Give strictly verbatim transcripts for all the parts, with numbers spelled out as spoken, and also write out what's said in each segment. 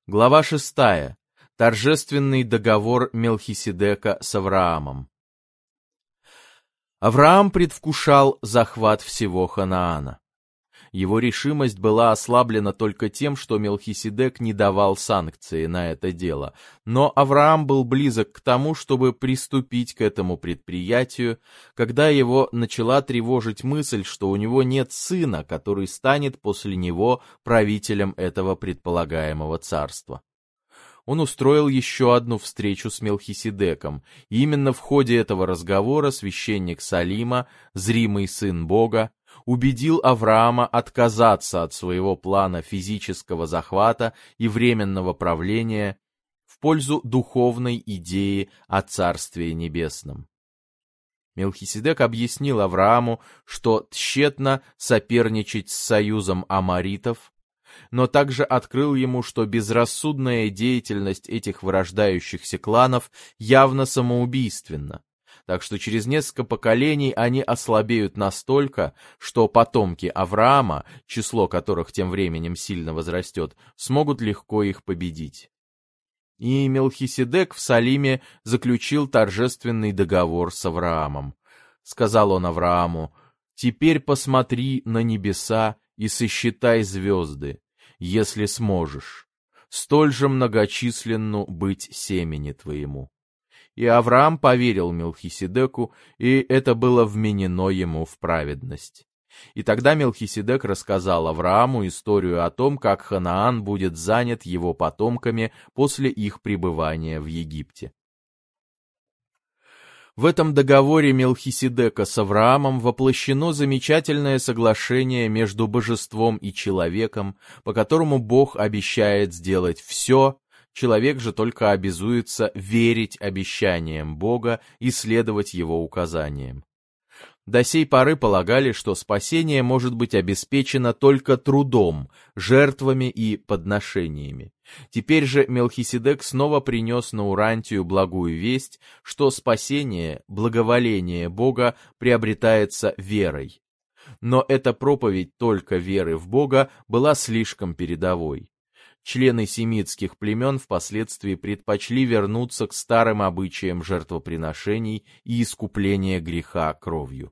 Глава шестая. Торжественный договор Мелхиседека с Авраамом. Авраам предвкушал захват всего Ханаана. Его решимость была ослаблена только тем, что Мелхиседек не давал санкции на это дело, но Авраам был близок к тому, чтобы приступить к этому предприятию, когда его начала тревожить мысль, что у него нет сына, который станет после него правителем этого предполагаемого царства. Он устроил еще одну встречу с Мелхиседеком, и именно в ходе этого разговора священник Салима, зримый сын Бога, убедил Авраама отказаться от своего плана физического захвата и временного правления в пользу духовной идеи о Царстве Небесном. Мелхиседек объяснил Аврааму, что тщетно соперничать с союзом аморитов, но также открыл ему, что безрассудная деятельность этих вырождающихся кланов явно самоубийственна, так что через несколько поколений они ослабеют настолько, что потомки Авраама, число которых тем временем сильно возрастет, смогут легко их победить. И Мелхиседек в Салиме заключил торжественный договор с Авраамом. Сказал он Аврааму: «Теперь посмотри на небеса и сосчитай звезды, если сможешь, столь же многочисленну быть семени твоему». И Авраам поверил Мелхиседеку, и это было вменено ему в праведность. И тогда Мелхиседек рассказал Аврааму историю о том, как Ханаан будет занят его потомками после их пребывания в Египте. В этом договоре Мелхиседека с Авраамом воплощено замечательное соглашение между божеством и человеком, по которому Бог обещает сделать все, человек же только обязуется верить обещаниям Бога и следовать его указаниям. До сей поры полагали, что спасение может быть обеспечено только трудом, жертвами и подношениями. Теперь же Мелхиседек снова принес на Урантию благую весть, что спасение, благоволение Бога приобретается верой. Но эта проповедь только веры в Бога была слишком передовой. Члены семитских племен впоследствии предпочли вернуться к старым обычаям жертвоприношений и искупления греха кровью.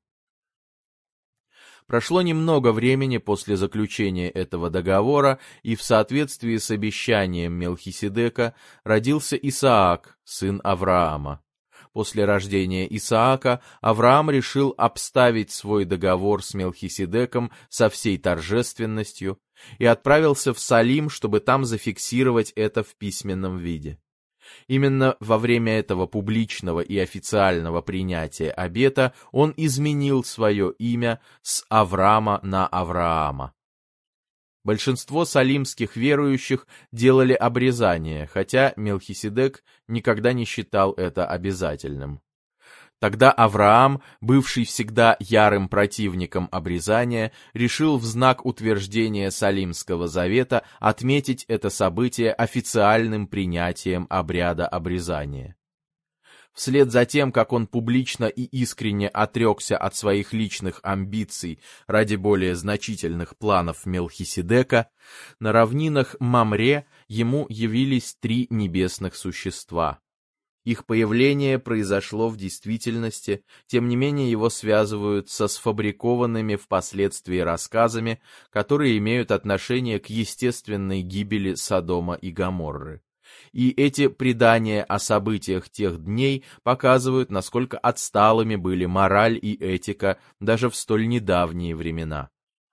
Прошло немного времени после заключения этого договора, и в соответствии с обещанием Мелхиседека родился Исаак, сын Авраама. После рождения Исаака Авраам решил обставить свой договор с Мелхиседеком со всей торжественностью и отправился в Салим, чтобы там зафиксировать это в письменном виде. Именно во время этого публичного и официального принятия обета он изменил свое имя с Аврама на Авраама. Большинство салимских верующих делали обрезание, хотя Мелхиседек никогда не считал это обязательным. Тогда Авраам, бывший всегда ярым противником обрезания, решил в знак утверждения Салимского завета отметить это событие официальным принятием обряда обрезания. Вслед за тем, как он публично и искренне отрекся от своих личных амбиций ради более значительных планов Мелхиседека, на равнинах Мамре ему явились три небесных существа. Их появление произошло в действительности, тем не менее его связывают со сфабрикованными впоследствии рассказами, которые имеют отношение к естественной гибели Содома и Гоморры. И эти предания о событиях тех дней показывают, насколько отсталыми были мораль и этика даже в столь недавние времена.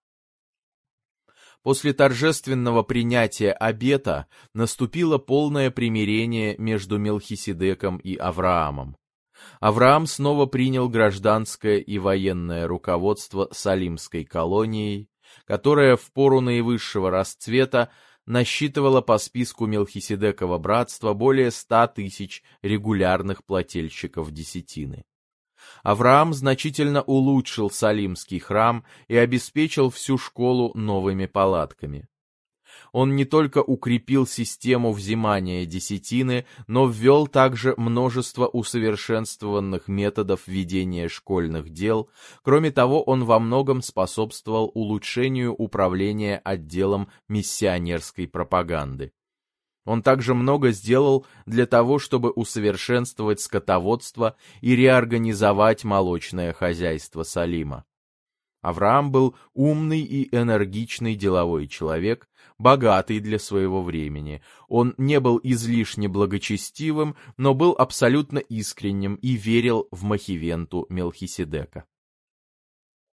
После торжественного принятия обета наступило полное примирение между Мелхиседеком и Авраамом. Авраам снова принял гражданское и военное руководство Салимской колонией, которая в пору наивысшего расцвета насчитывала по списку Мелхиседекова братства более ста тысяч регулярных плательщиков десятины. Авраам значительно улучшил Салимский храм и обеспечил всю школу новыми палатками. Он не только укрепил систему взимания десятины, но ввел также множество усовершенствованных методов ведения школьных дел. Кроме того, он во многом способствовал улучшению управления отделом миссионерской пропаганды. Он также много сделал для того, чтобы усовершенствовать скотоводство и реорганизовать молочное хозяйство Салима. Авраам был умный и энергичный деловой человек, богатый для своего времени. Он не был излишне благочестивым, но был абсолютно искренним и верил в махивенту Мелхиседека.